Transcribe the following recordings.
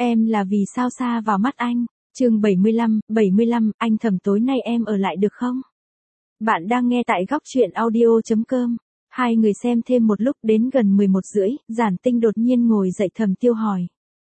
Em là vì sao xa vào mắt anh. Chương 75, anh Thẩm tối nay em ở lại được không? Bạn đang nghe tại góc truyện audio.com. Hai người xem thêm một lúc đến gần 11:30, Giản Tinh đột nhiên ngồi dậy. Thẩm Tiêu hỏi.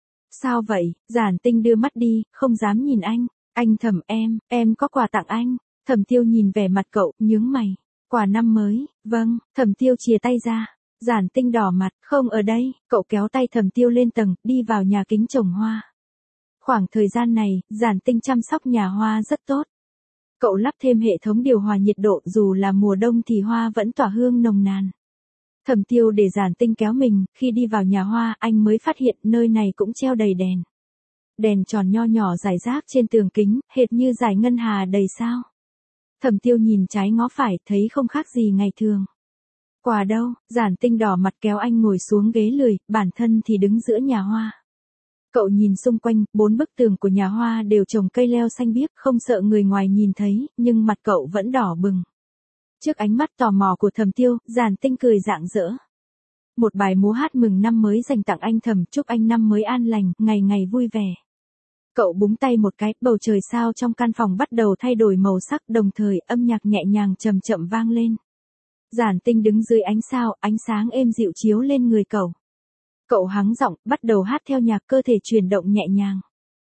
Sao vậy? Giản Tinh đưa mắt đi, không dám nhìn anh. Anh Thẩm em có quà tặng anh. Thẩm Tiêu nhìn vẻ mặt cậu, nhướng mày. Quà năm mới, vâng. Thẩm Tiêu chìa tay ra. Giản Tinh đỏ mặt, không ở đây. Cậu kéo tay Thẩm Tiêu lên tầng, đi vào nhà kính trồng hoa. Khoảng thời gian này, Giản Tinh chăm sóc nhà hoa rất tốt. Cậu lắp thêm hệ thống điều hòa nhiệt độ, dù là mùa đông thì hoa vẫn tỏa hương nồng nàn. Thẩm Tiêu để Giản Tinh kéo mình, khi đi vào nhà hoa, anh mới phát hiện nơi này cũng treo đầy đèn. Đèn tròn nho nhỏ rải rác trên tường kính, hệt như dải ngân hà đầy sao. Thẩm Tiêu nhìn trái ngó phải, thấy không khác gì ngày thường. Quà đâu? Giản Tinh đỏ mặt kéo anh ngồi xuống ghế lười, bản thân thì đứng giữa nhà hoa. Cậu nhìn xung quanh, 4 bức tường của nhà hoa đều trồng cây leo xanh biếc, không sợ người ngoài nhìn thấy, nhưng mặt cậu vẫn đỏ bừng. Trước ánh mắt tò mò của Thẩm Tiêu, Giản Tinh cười rạng rỡ. Một bài múa hát mừng năm mới dành tặng anh Thẩm, chúc anh năm mới an lành, ngày ngày vui vẻ. Cậu búng tay một cái, bầu trời sao trong căn phòng bắt đầu thay đổi màu sắc, đồng thời âm nhạc nhẹ nhàng chậm chậm vang lên. Giản Tinh đứng dưới ánh sao, ánh sáng êm dịu chiếu lên người cậu. Cậu hắng giọng, bắt đầu hát theo nhạc, cơ thể chuyển động nhẹ nhàng.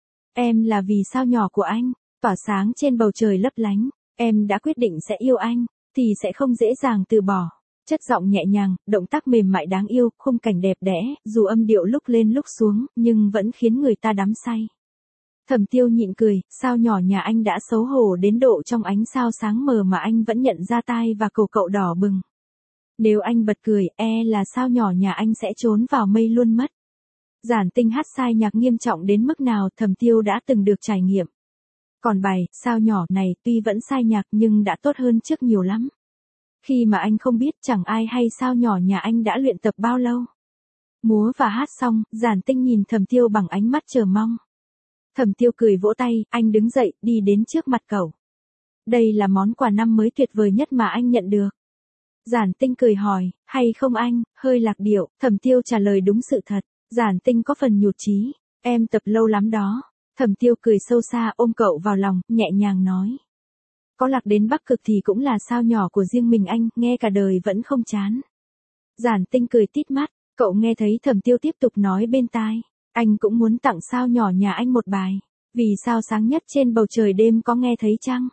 Em là vì sao nhỏ của anh, tỏa sáng trên bầu trời lấp lánh. Em đã quyết định sẽ yêu anh, thì sẽ không dễ dàng từ bỏ. Chất giọng nhẹ nhàng, động tác mềm mại đáng yêu, khung cảnh đẹp đẽ, dù âm điệu lúc lên lúc xuống, nhưng vẫn khiến người ta đắm say. Thẩm Tiêu nhịn cười, sao nhỏ nhà anh đã xấu hổ đến độ trong ánh sao sáng mờ mà anh vẫn nhận ra tai và cổ cậu đỏ bừng. Nếu anh bật cười, là sao nhỏ nhà anh sẽ trốn vào mây luôn mất. Giản Tinh hát sai nhạc nghiêm trọng đến mức nào Thẩm Tiêu đã từng được trải nghiệm. Còn bài, sao nhỏ này tuy vẫn sai nhạc nhưng đã tốt hơn trước nhiều lắm. Khi mà anh không biết chẳng ai hay sao nhỏ nhà anh đã luyện tập bao lâu. Múa và hát xong, Giản Tinh nhìn Thẩm Tiêu bằng ánh mắt chờ mong. Thẩm Tiêu cười vỗ tay, anh đứng dậy, đi đến trước mặt cậu. Đây là món quà năm mới tuyệt vời nhất mà anh nhận được. Giản Tinh cười hỏi, hay không anh, hơi lạc điệu. Thẩm Tiêu trả lời đúng sự thật. Giản Tinh có phần nhụt chí, em tập lâu lắm đó. Thẩm Tiêu cười sâu xa ôm cậu vào lòng, nhẹ nhàng nói. Có lạc đến Bắc Cực thì cũng là sao nhỏ của riêng mình anh, nghe cả đời vẫn không chán. Giản Tinh cười tít mắt, cậu nghe thấy Thẩm Tiêu tiếp tục nói bên tai. Anh cũng muốn tặng sao nhỏ nhà anh một bài. Vì sao sáng nhất trên bầu trời đêm có nghe thấy chăng?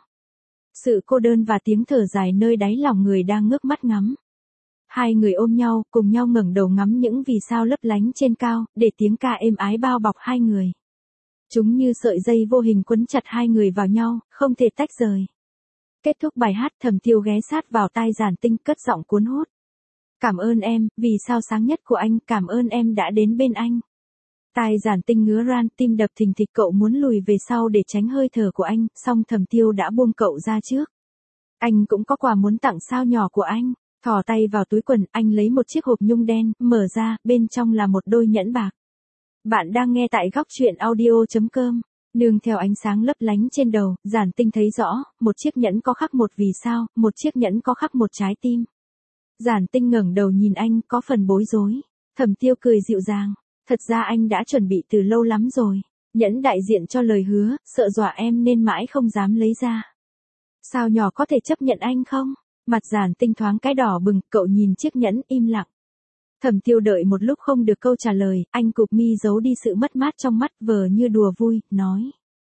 Sự cô đơn và tiếng thở dài nơi đáy lòng người đang ngước mắt ngắm. Hai người ôm nhau, cùng nhau ngẩng đầu ngắm những vì sao lấp lánh trên cao, để tiếng ca êm ái bao bọc hai người. Chúng như sợi dây vô hình quấn chặt hai người vào nhau, không thể tách rời. Kết thúc bài hát, Thẩm Tiêu ghé sát vào tai Giản Tinh, cất giọng cuốn hút. Cảm ơn em, vì sao sáng nhất của anh, cảm ơn em đã đến bên anh. Tai Giản Tinh ngứa ran, tim đập thình thịch, cậu muốn lùi về sau để tránh hơi thở của anh, song Thẩm Tiêu đã buông cậu ra trước. Anh cũng có quà muốn tặng sao nhỏ của anh. Thò tay vào túi quần, anh lấy một chiếc hộp nhung đen, mở ra, bên trong là một đôi nhẫn bạc. Bạn đang nghe tại góc truyện audio.com. Nương theo ánh sáng lấp lánh trên đầu, Giản Tinh thấy rõ, một chiếc nhẫn có khắc một vì sao, một chiếc nhẫn có khắc một trái tim. Giản Tinh ngẩng đầu nhìn anh, có phần bối rối. Thẩm Tiêu cười dịu dàng. Thật ra anh đã chuẩn bị từ lâu lắm rồi. Nhẫn đại diện cho lời hứa, sợ dọa em nên mãi không dám lấy ra. Sao nhỏ có thể chấp nhận anh không? Mặt Giản Tinh thoáng cái đỏ bừng, cậu nhìn chiếc nhẫn im lặng. Thẩm Tiêu đợi một lúc không được câu trả lời, anh cụp mi giấu đi sự mất mát trong mắt, vờ như đùa vui, nói.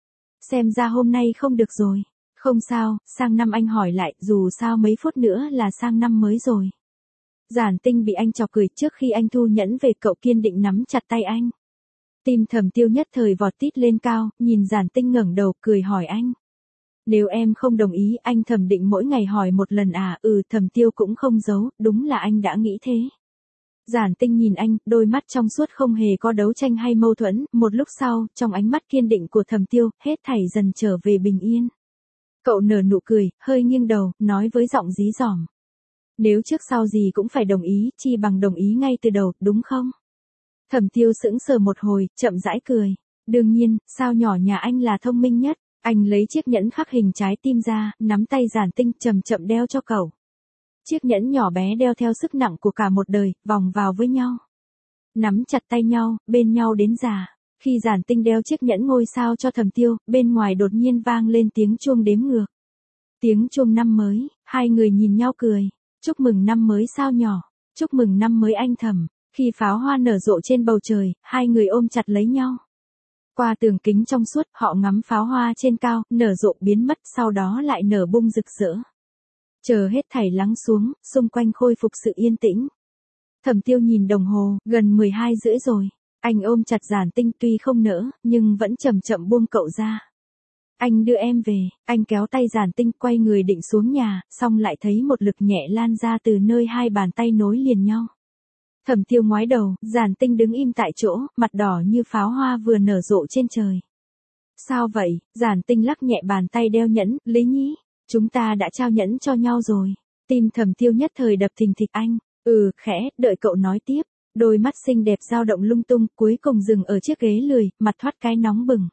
Xem ra hôm nay không được rồi. Không sao, sang năm anh hỏi lại, dù sao mấy phút nữa là sang năm mới rồi. Giản Tinh bị anh chọc cười, trước khi anh thu nhẫn về cậu kiên định nắm chặt tay anh. Tim Thẩm Tiêu nhất thời vọt tít lên cao, nhìn Giản Tinh ngẩng đầu, cười hỏi anh. Nếu em không đồng ý, anh Thẩm định mỗi ngày hỏi một lần à? Thẩm Tiêu cũng không giấu, đúng là anh đã nghĩ thế. Giản Tinh nhìn anh, đôi mắt trong suốt không hề có đấu tranh hay mâu thuẫn, một lúc sau, trong ánh mắt kiên định của Thẩm Tiêu, hết thảy dần trở về bình yên. Cậu nở nụ cười, hơi nghiêng đầu, nói với giọng dí dỏm. Nếu trước sau gì cũng phải đồng ý, chi bằng đồng ý ngay từ đầu, đúng không? Thẩm Tiêu sững sờ một hồi, chậm rãi cười. Đương nhiên, sao nhỏ nhà anh là thông minh nhất. Anh lấy chiếc nhẫn khắc hình trái tim ra, nắm tay Giản Tinh chậm chậm đeo cho cậu. Chiếc nhẫn nhỏ bé đeo theo sức nặng của cả một đời, vòng vào với nhau. Nắm chặt tay nhau, bên nhau đến già. Khi Giản Tinh đeo chiếc nhẫn ngôi sao cho Thẩm Tiêu, bên ngoài đột nhiên vang lên tiếng chuông đếm ngược. Tiếng chuông năm mới, hai người nhìn nhau cười. Chúc mừng năm mới sao nhỏ, chúc mừng năm mới anh Thẩm. Khi pháo hoa nở rộ trên bầu trời, hai người ôm chặt lấy nhau. Qua tường kính trong suốt, họ ngắm pháo hoa trên cao, nở rộ biến mất, sau đó lại nở bung rực rỡ. Chờ hết thảy lắng xuống, xung quanh khôi phục sự yên tĩnh. Thẩm Tiêu nhìn đồng hồ, gần 12:30 rồi. Anh ôm chặt Giản Tinh tuy không nỡ, nhưng vẫn chậm chậm buông cậu ra. Anh đưa em về, anh kéo tay Giản Tinh quay người định xuống nhà, xong lại thấy một lực nhẹ lan ra từ nơi hai bàn tay nối liền nhau. Thẩm Tiêu ngoái đầu, Giản Tinh đứng im tại chỗ, mặt đỏ như pháo hoa vừa nở rộ trên trời. Sao vậy? Giản Tinh lắc nhẹ bàn tay đeo nhẫn, Lý Nhĩ, chúng ta đã trao nhẫn cho nhau rồi. Tim Thẩm Tiêu nhất thời đập thình thịch anh, khẽ, đợi cậu nói tiếp. Đôi mắt xinh đẹp dao động lung tung, cuối cùng dừng ở chiếc ghế lười, mặt thoát cái nóng bừng.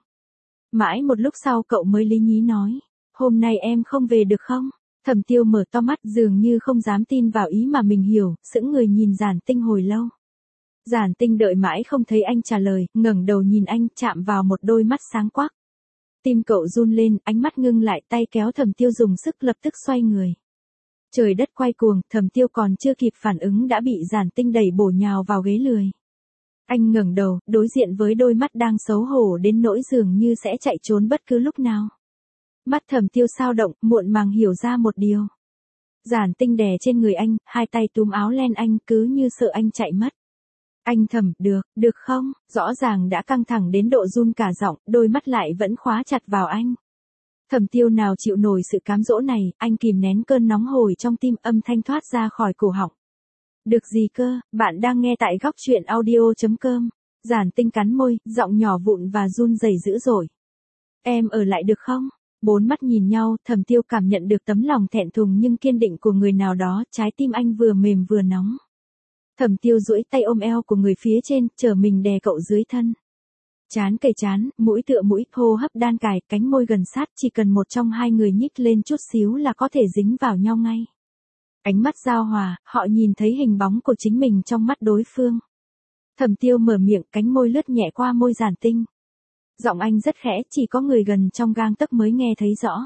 Mãi một lúc sau cậu mới lý nhí nói, hôm nay em không về được không? Thẩm Tiêu mở to mắt dường như không dám tin vào ý mà mình hiểu, sững người nhìn Giản Tinh hồi lâu. Giản Tinh đợi mãi không thấy anh trả lời, ngẩng đầu nhìn anh, chạm vào một đôi mắt sáng quắc. Tim cậu run lên, ánh mắt ngưng lại, tay kéo Thẩm Tiêu dùng sức lập tức xoay người. Trời đất quay cuồng, Thẩm Tiêu còn chưa kịp phản ứng đã bị Giản Tinh đẩy bổ nhào vào ghế lười. Anh ngẩng đầu, đối diện với đôi mắt đang xấu hổ đến nỗi dường như sẽ chạy trốn bất cứ lúc nào. Mắt Thẩm Tiêu sao động, muộn màng hiểu ra một điều. Giản Tinh đè trên người anh, hai tay túm áo len anh cứ như sợ anh chạy mất. Anh thầm, được không? Rõ ràng đã căng thẳng đến độ run cả giọng, đôi mắt lại vẫn khóa chặt vào anh. Thẩm Tiêu nào chịu nổi sự cám dỗ này, anh kìm nén cơn nóng hổi trong tim, âm thanh thoát ra khỏi cổ họng. Được gì cơ, bạn đang nghe tại góc truyện audio.com. Giản Tinh cắn môi, giọng nhỏ vụn và run rẩy dữ dội. Em ở lại được không? Bốn mắt nhìn nhau, Thẩm Tiêu cảm nhận được tấm lòng thẹn thùng nhưng kiên định của người nào đó, trái tim anh vừa mềm vừa nóng. Thẩm Tiêu duỗi tay ôm eo của người phía trên, chờ mình đè cậu dưới thân. Trán kề trán, mũi tựa mũi, hô hấp đan cài, cánh môi gần sát, chỉ cần một trong hai người nhích lên chút xíu là có thể dính vào nhau ngay. Ánh mắt giao hòa, họ nhìn thấy hình bóng của chính mình trong mắt đối phương. Thẩm Tiêu mở miệng, cánh môi lướt nhẹ qua môi Giản Tinh. Giọng anh rất khẽ, chỉ có người gần trong gang tấc mới nghe thấy rõ.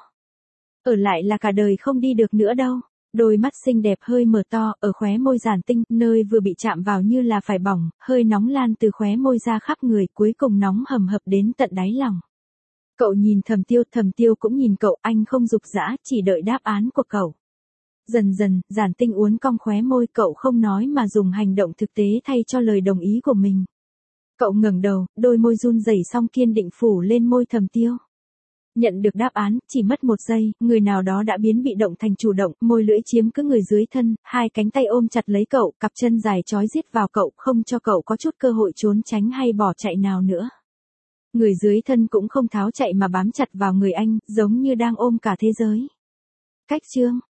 Ở lại là cả đời không đi được nữa đâu. Đôi mắt xinh đẹp hơi mở to, ở khóe môi Giản Tinh, nơi vừa bị chạm vào như là phải bỏng, hơi nóng lan từ khóe môi ra khắp người, cuối cùng nóng hầm hập đến tận đáy lòng. Cậu nhìn Thẩm Tiêu cũng nhìn cậu, anh không giục giã, chỉ đợi đáp án của cậu. Dần dần, Giản Tinh uốn cong khóe môi, cậu không nói mà dùng hành động thực tế thay cho lời đồng ý của mình. Cậu ngẩng đầu, đôi môi run rẩy song kiên định phủ lên môi Thẩm Tiêu. Nhận được đáp án, chỉ mất một giây, người nào đó đã biến bị động thành chủ động, môi lưỡi chiếm cứ người dưới thân, hai cánh tay ôm chặt lấy cậu, cặp chân dài trói giết vào cậu, không cho cậu có chút cơ hội trốn tránh hay bỏ chạy nào nữa. Người dưới thân cũng không tháo chạy mà bám chặt vào người anh, giống như đang ôm cả thế giới. Cách chương